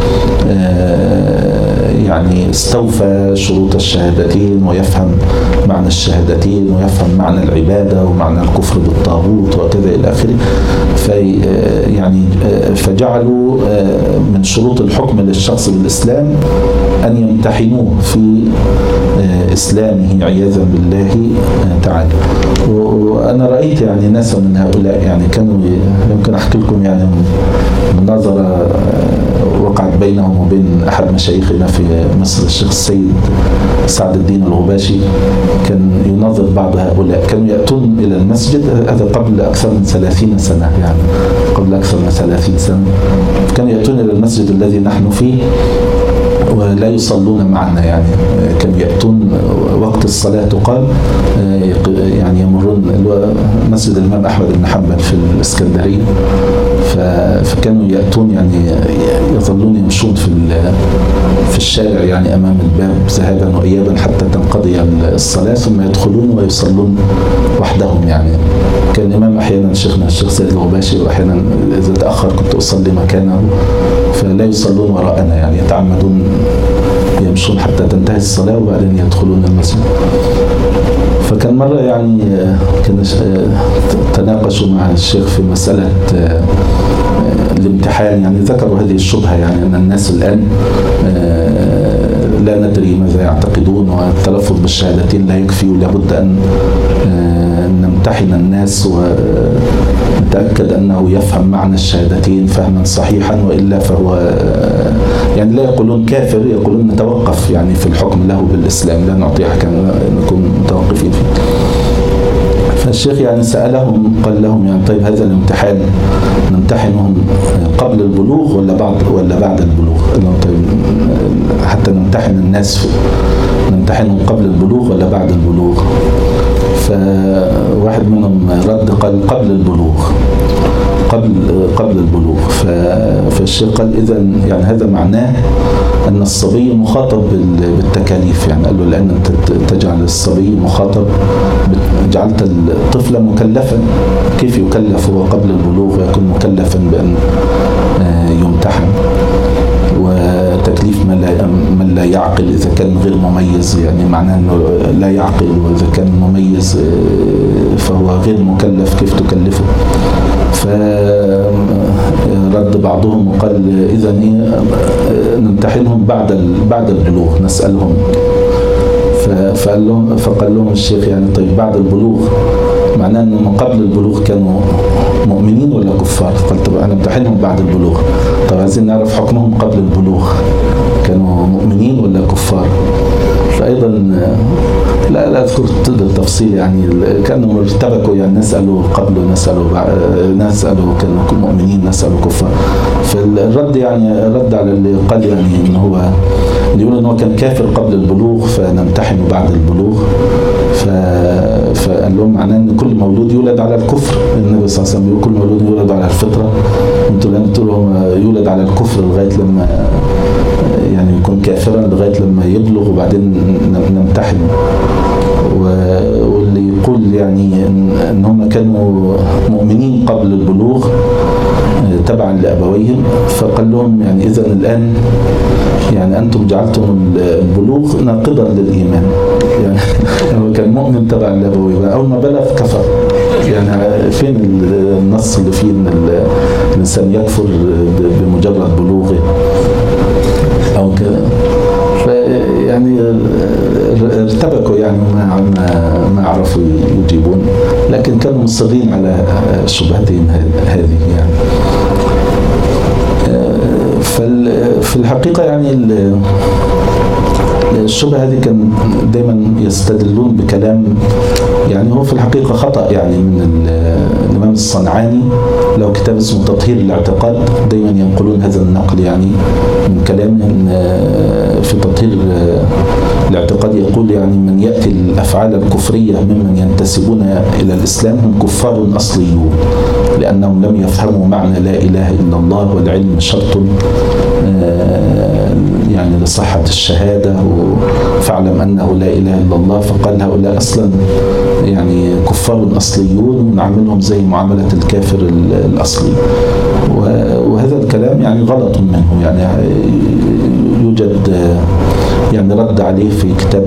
يعني استوفى شروط الشهادتين ويفهم معنى الشهادتين ويفهم معنى العبادة ومعنى الكفر بالطاغوت وكذا إلى آخره. في يعني فجعلوا من شروط الحكم للشخص بالإسلام أن يمتحنوه في إسلامه عياذا بالله تعالى. وأنا رأيت يعني ناس من هؤلاء يعني كانوا يمكن أحكي لكم يعني مناظرة وقعت بينهم وبين أحد مشايخنا في مصر الشيخ السيد سعد الدين الغباشي. كان يناظر بعض هؤلاء، كانوا يأتون إلى المسجد، هذا قبل أكثر من ثلاثين سنة يعني قبل أكثر من ثلاثين سنة كانوا يأتون إلى المسجد الذي نحن فيه ولا يصلون معنا، يعني كانوا يأتون وقت الصلاة تقال يعني يمرون مسجد الإمام أحمد بن حنبل في الإسكندرية، فكانوا يأتون يعني يظلون يمشون في في الشارع يعني أمام الباب ذهابا وإيابا حتى تنقضي الصلاة ثم يدخلون ويصلون وحدهم. يعني كان الإمام أحيانا شيخنا الشيخ سيد الغباشي وأحيانا إذا تأخر كنت أصلي مكانه، فلا يصلون وراءنا يعني يتعمدون يمشون حتى تنتهي الصلاة وبعدين يدخلون المسجد. فكان مرة يعني كان تناقشوا مع الشيخ في مسألة الامتحان، يعني ذكروا هذه الشبهة يعني أن الناس الآن لا ندري ماذا يعتقدون والتلفظ بالشهادتين لا يكفي ولا بد أن نمتحن الناس ونتأكد أنه يفهم معنى الشهادتين فهما صحيحا وإلا فهو يعني لا يقولون كافر، يقولون نتوقف يعني في الحكم له بالإسلام، لا نعطيه حكم نكون متوقفين فيه. فالشيخ يعني سألهم قال لهم يعني طيب هذا الامتحان نمتحنهم قبل البلوغ ولا بعد ولا بعد البلوغ؟ قال لهم طيب حتى نمتحن الناس نمتحنهم قبل البلوغ ولا بعد البلوغ؟ فواحد منهم رد قال قبل البلوغ قبل قبل البلوغ. فالشيخ قال إذا يعني هذا معناه أن الصبي مخاطب بالتكاليف، يعني قال له لأن أنت تجعل الصبي مخاطب، جعلت الطفل مكلفا، كيف يكلف هو قبل البلوغ ويكون مكلفا بأن يمتحن؟ وتكليف من لا من لا يعقل إذا كان غير مميز، يعني معناه أنه لا يعقل، وإذا كان مميز فهو غير مكلف كيف تكلفه؟ فرد بعضهم وقال إذا نمتحنهم بعد بعد البلوغ نسألهم. فقال لهم فقال لهم الشيخ يعني طيب بعد البلوغ معناه أنه من قبل البلوغ كانوا مؤمنين ولا كفار؟ قال طب أنا امتحنهم بعد البلوغ، طب عايزين نعرف حكمهم قبل البلوغ كانوا مؤمنين ولا كفار؟ فأيضا لا لا أذكر التفصيل يعني كانوا ارتبكوا يعني نسألوا قبل ونسألوا نسألوا كانوا مؤمنين نسألوا كفار. فالرد يعني رد على اللي قال يعني إن هو يقول ان هو كان كافر قبل البلوغ فنمتحنه بعد البلوغ، ف... فقال لهم معناه ان كل مولود يولد على الكفر. النبي صلى الله عليه وسلم بيقول كل مولود يولد على الفطره، انتوا لم تقولوا يولد على الكفر لغايه لما يعني يكون كافرا لغايه لما يبلغ وبعدين نمتحنه. واللي يقول يعني ان هم كانوا مؤمنين قبل البلوغ تبعا لابويهم، فقال لهم يعني اذا الان يعني انتم جعلتم البلوغ ناقضا للايمان، يعني هو كان مؤمن تبعا لابويه، اول ما بلغ كفر. يعني فين النص اللي فيه ان الانسان يكفر بمجرد بلوغه او كده؟ يعني ارتبكوا يعني ما ما عرفوا يجيبون، لكن كانوا مصرين على شبهتهم هذه يعني. ففي الحقيقة يعني الشبهة هذه كان دايما يستدلون بكلام يعني هو في الحقيقة خطأ يعني من الإمام الصنعاني، له كتاب اسمه تطهير الاعتقاد، دايما ينقلون هذا النقل يعني من كلام في تطهير الاعتقاد، يقول يعني من يأتي الأفعال الكفرية ممن ينتسبون إلى الإسلام هم كفار أصليون، لأنهم لم يفهموا معنى لا إله إلا الله، والعلم شرط يعني لصحة الشهادة، فاعلم أنه لا إله إلا الله. فقال هؤلاء أصلا يعني كفار أصليون ونعاملهم زي معاملة الكافر الأصلي، وهذا الكلام يعني غلط منه. يعني يوجد يعني رد عليه في كتاب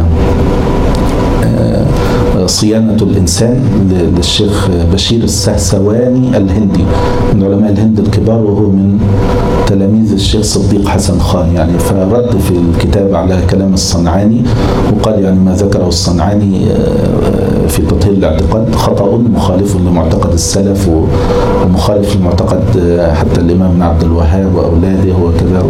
صيانة الإنسان للشيخ بشير السهسواني الهندي من علماء الهند الكبار، وهو من تلاميذ الشيخ صديق حسن خان يعني. فرد في الكتاب على كلام الصنعاني وقال يعني ما ذكره الصنعاني في تطهير الاعتقاد خطأ مخالف لمعتقد السلف ومخالف لمعتقد حتى الإمام بن عبد الوهاب وأولاده وكذا،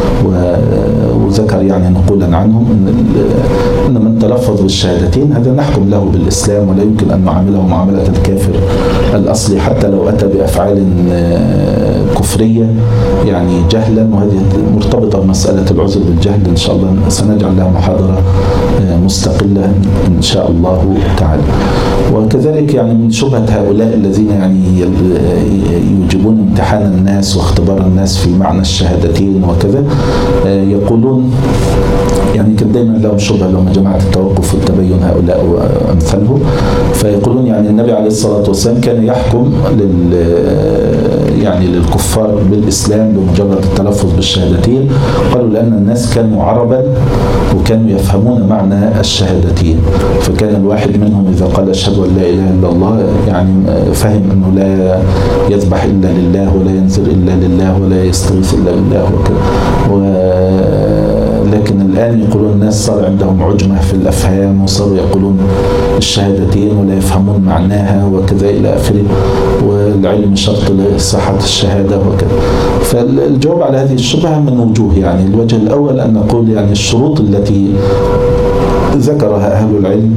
وذكر يعني نقولا عنهم إن من تلفظ بالشهادتين هذا نحكم له بالإسلام، ولا يمكن أن نعامله معاملة الكافر الأصلي حتى لو أتى بأفعال كفرية يعني جهلا، وهذه مرتبطة بمسألة العذر بالجهل. إن شاء الله سنجعل لها محاضرة مستقلة إن شاء الله تعالى. وكذلك يعني من شبهة هؤلاء الذين يعني يوجبون امتحان الناس واختبار الناس في معنى الشهادتين وكذا، يقولون يعني كان دايما لهم شبهة لهم جماعة التوقف والتبين هؤلاء وأمثالهم، فيقولون يعني النبي عليه الصلاة والسلام كان يحكم لل يعني للكفار بالإسلام بمجرد التلفظ بالشهادتين. قالوا لأن الناس كانوا عربا وكانوا يفهمون معنى الشهادتين، فكان الواحد منهم إذا قال أشهد أن لا إله إلا الله يعني فهم أنه لا يذبح إلا لله ولا ينذر إلا لله ولا يستغيث إلا بالله وكذا. لكن الآن يقولون الناس صار عندهم عجمة في الأفهام وصاروا يقولون الشهادتين ولا يفهمون معناها وكذا إلى آخره، والعلم شرط لصحة الشهادة وكذا. فالجواب على هذه الشبهة من وجوه يعني. الوجه الأول أن نقول يعني الشروط التي ذكرها أهل العلم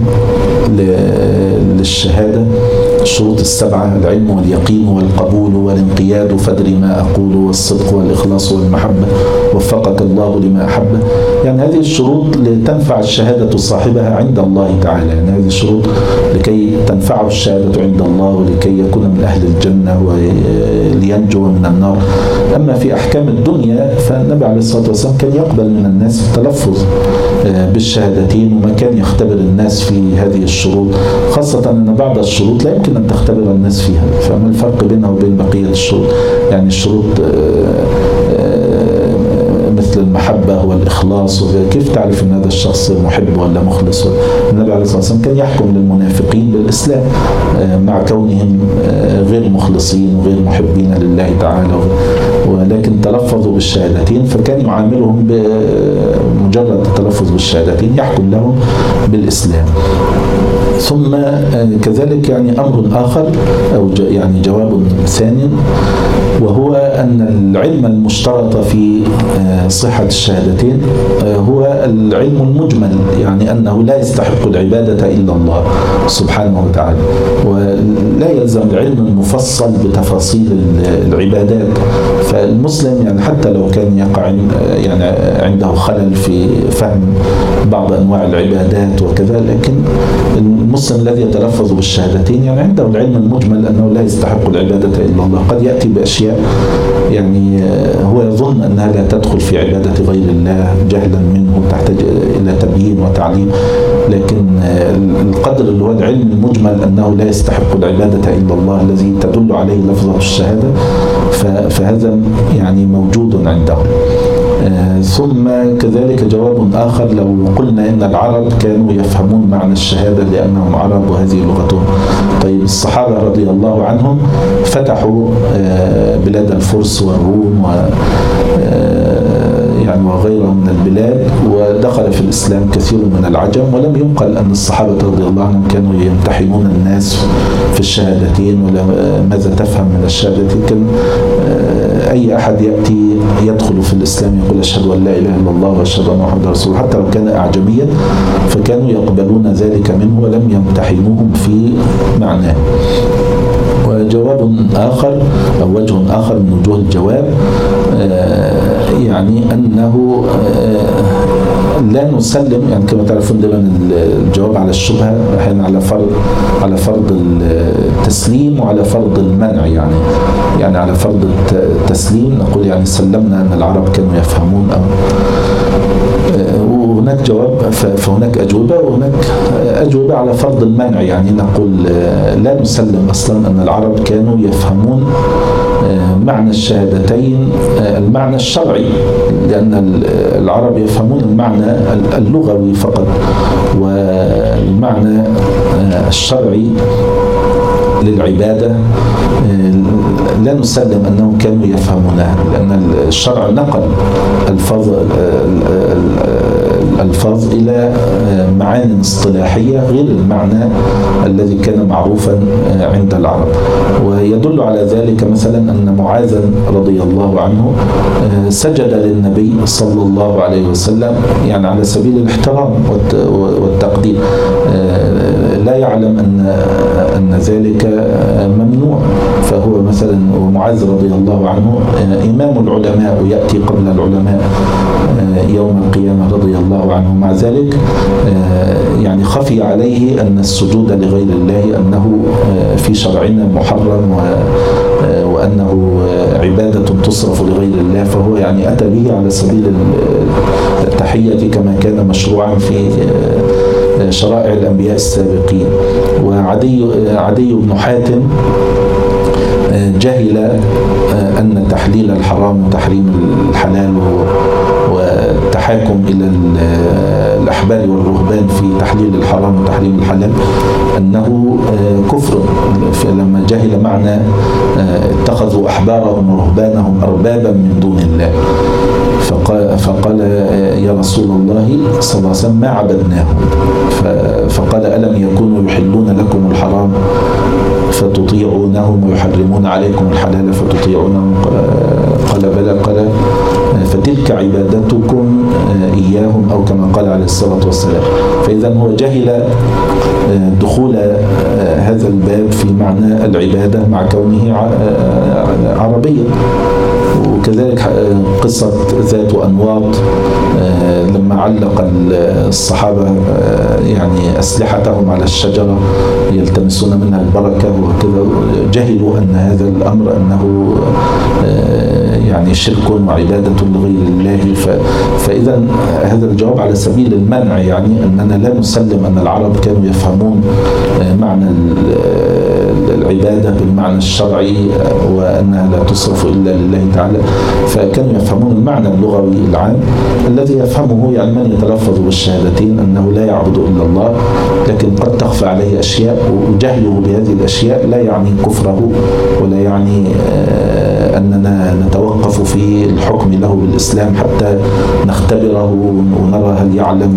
للشهادة الشروط السبعة: العلم واليقين والقبول والانقياد فادري ما أقول والصدق والإخلاص والمحبة وفقك الله لما أحبه. يعني هذه الشروط لتنفع الشهادة صاحبها عند الله تعالى، يعني هذه الشروط لكي تنفعه الشهادة عند الله ولكي يكون من أهل الجنة ولينجو من النار. أما في أحكام الدنيا فالنبي عليه الصلاة والسلام كان يقبل من الناس التلفظ بالشهادتين، وما كان يختبر الناس في هذه الشروط، خاصة أن بعض الشروط لا يمكن أن تختبر الناس فيها. فما الفرق بينها وبين بقية الشروط؟ يعني الشروط مثل المحبة والإخلاص، كيف تعرف أن هذا الشخص محب ولا مخلص؟ النبي عليه الصلاة والسلام كان يحكم للمنافقين بالإسلام مع كونهم غير مخلصين وغير محبين لله تعالى، ولكن تلفظوا بالشهادتين فكان يعاملهم بمجرد التلفظ بالشهادتين يحكم لهم بالإسلام. ثم كذلك يعني أمر آخر أو يعني جواب ثاني، وهو أن العلم المشترط في صحة الشهادتين هو العلم المجمل، يعني أنه لا يستحق العبادة إلا الله سبحانه وتعالى، ولا يلزم العلم المفصل بتفاصيل العبادات. فالمسلم يعني حتى لو كان يقع يعني عنده خلل في فهم بعض أنواع العبادات وكذا، لكن المسلم الذي يتلفظ بالشهادتين يعني عنده العلم المجمل أنه لا يستحق العبادة إلا الله. قد يأتي بأشياء يعني هو يظن أنها لا تدخل في عبادة غير الله جهلا منه، تحتاج إلى تبيين وتعليم، لكن القدر اللي هو العلم المجمل أنه لا يستحق العبادة إلا الله الذي تدل عليه لفظة الشهادة، فهذا يعني موجود عندهم. ثم كذلك جواب آخر، لو قلنا إن العرب كانوا يفهمون معنى الشهادة لأنهم عرب وهذه لغتهم. طيب الصحابة رضي الله عنهم فتحوا بلاد الفرس والروم و يعني وغيرهم من البلاد، ودخل في الإسلام كثير من العجم، ولم ينقل أن الصحابة رضي الله عنهم كانوا يمتحنون الناس في الشهادتين ولا ماذا تفهم من الشهادتين. كان أي أحد يأتي يدخل في الإسلام يقول أشهد أن لا إله إلا الله وأشهد أن محمدا رسول الله، حتى لو كان أعجميا فكانوا يقبلون ذلك منه ولم يمتحنوهم في معناه. وجواب آخر أو وجه آخر من وجوه الجواب يعني أنه لا نسلم، يعني كما تعرفون دائما الجواب على الشبهة أحيانا على فرض على فرض التسليم وعلى فرض المنع، يعني يعني على فرض التسليم نقول يعني سلمنا أن العرب كانوا يفهمون، أو وهناك جواب فهناك أجوبة وهناك أجوبة على فرض المنع، يعني نقول لا نسلم أصلا أن العرب كانوا يفهمون معنى الشهادتين المعنى الشرعي، لأن العرب يفهمون المعنى اللغوي فقط، والمعنى الشرعي للعبادة لا نسلم أنهم كانوا يفهمونها، لأن الشرع نقل الفاظ الألفاظ إلى معاني اصطلاحية غير المعنى الذي كان معروفا عند العرب. ويدل على ذلك مثلا أن معاذ رضي الله عنه سجد للنبي صلى الله عليه وسلم يعني على سبيل الاحترام والتقدير، لا يعلم أن أن ذلك ممنوع، فهو مثلا ومعاذ رضي الله عنه إمام العلماء يأتي قبل العلماء يوم القيامة رضي الله عنه، مع ذلك يعني خفي عليه أن السجود لغير الله أنه في شرعنا محرم وأنه عبادة تصرف لغير الله، فهو يعني أتى به على سبيل التحية كما كان مشروعا في شرائع الأنبياء السابقين. وعدي عدي بن حاتم جهل أن تحليل الحرام وتحريم الحلال والتحاكم إلى الأحبار والرهبان في تحليل الحرام وتحريم الحلال أنه كفر، لما جهل معنى اتخذوا أحبارهم ورهبانهم أربابا من دون الله، فقال, فقال يا رسول الله صلى الله عليه وسلم ما عبدناهم، فقال ألم يكونوا يحلون لكم الحرام فتطيعونهم ويحرمون عليكم الحلال فتطيعونهم؟ قال بلى، قال فتلك عبادتكم إياهم، أو كما قال عليه الصلاة والسلام. فإذا هو جهل دخول هذا الباب في معنى العبادة مع كونه عربيا. وكذلك قصة ذات أنواط لما علق الصحابة يعني أسلحتهم على الشجرة يلتمسون منها البركة وكذا، جهلوا أن هذا الأمر أنه يعني شرك وعبادة لغير الله. فإذا هذا الجواب على سبيل المنع، يعني أننا لا نسلم أن العرب كانوا يفهمون معنى العبادة بالمعنى الشرعي وأنها لا تصرف إلا لله تعالى، فكانوا يفهمون المعنى اللغوي العام الذي يفهمه يعني من يتلفظ بالشهادتين أنه لا يعبد إلا الله، لكن قد تخفى عليه أشياء، وجهله بهذه الأشياء لا يعني كفره ولا يعني أننا نتوقف في الحكم له بالإسلام حتى نختبره ونرى هل يعلم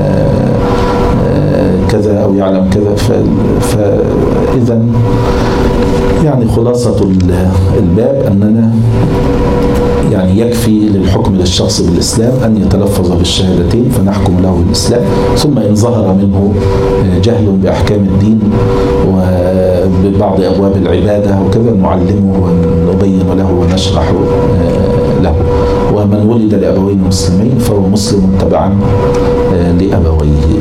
كذا أو يعلم كذا. فإذا يعني خلاصة الباب أننا يعني يكفي للحكم للشخص بالإسلام أن يتلفظ بالشهادتين فنحكم له بالإسلام، ثم إن ظهر منه جهل بأحكام الدين وبعض بعض أبواب العبادة وكذا نعلمه ونبين له ونشرح له. ومن ولد لأبوين مسلمين فهو مسلم تبعا لأبويه.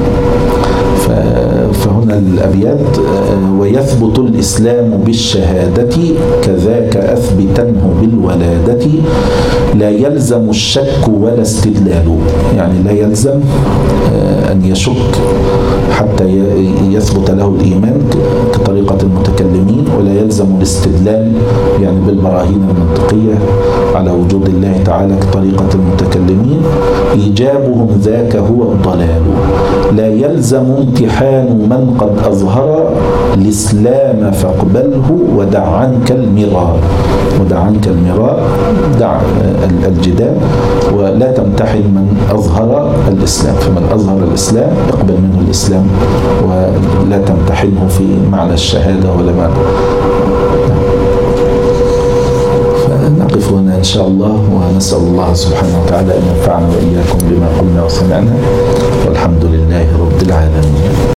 فهنا الأبيات: ويثبت الإسلام بالشهادة كذاك أثبتنه بالولادة لا يلزم الشك ولا استدلال. يعني لا يلزم أن يشك حتى يثبت له الإيمان كطريقة المتكلمين، ولا يلزم الاستدلال يعني بالبراهين المنطقية على وجود الله تعالى كطريقة المتكلمين. إيجابهم ذاك هو الضلال. لا يلزم امتحان من قد أظهر الإسلام فاقبله ودع عنك المراء. ودع عنك المراء، دع الجدال، ولا تمتحن من أظهر الإسلام. فمن أظهر الإسلام اقبل منه الإسلام ولا تمتحنه في معنى الشهادة ولا معنى. فنقف هنا إن شاء الله، ونسأل الله سبحانه وتعالى أن ينفعنا وإياكم بما قلنا وسمعنا، والحمد لله رب العالمين.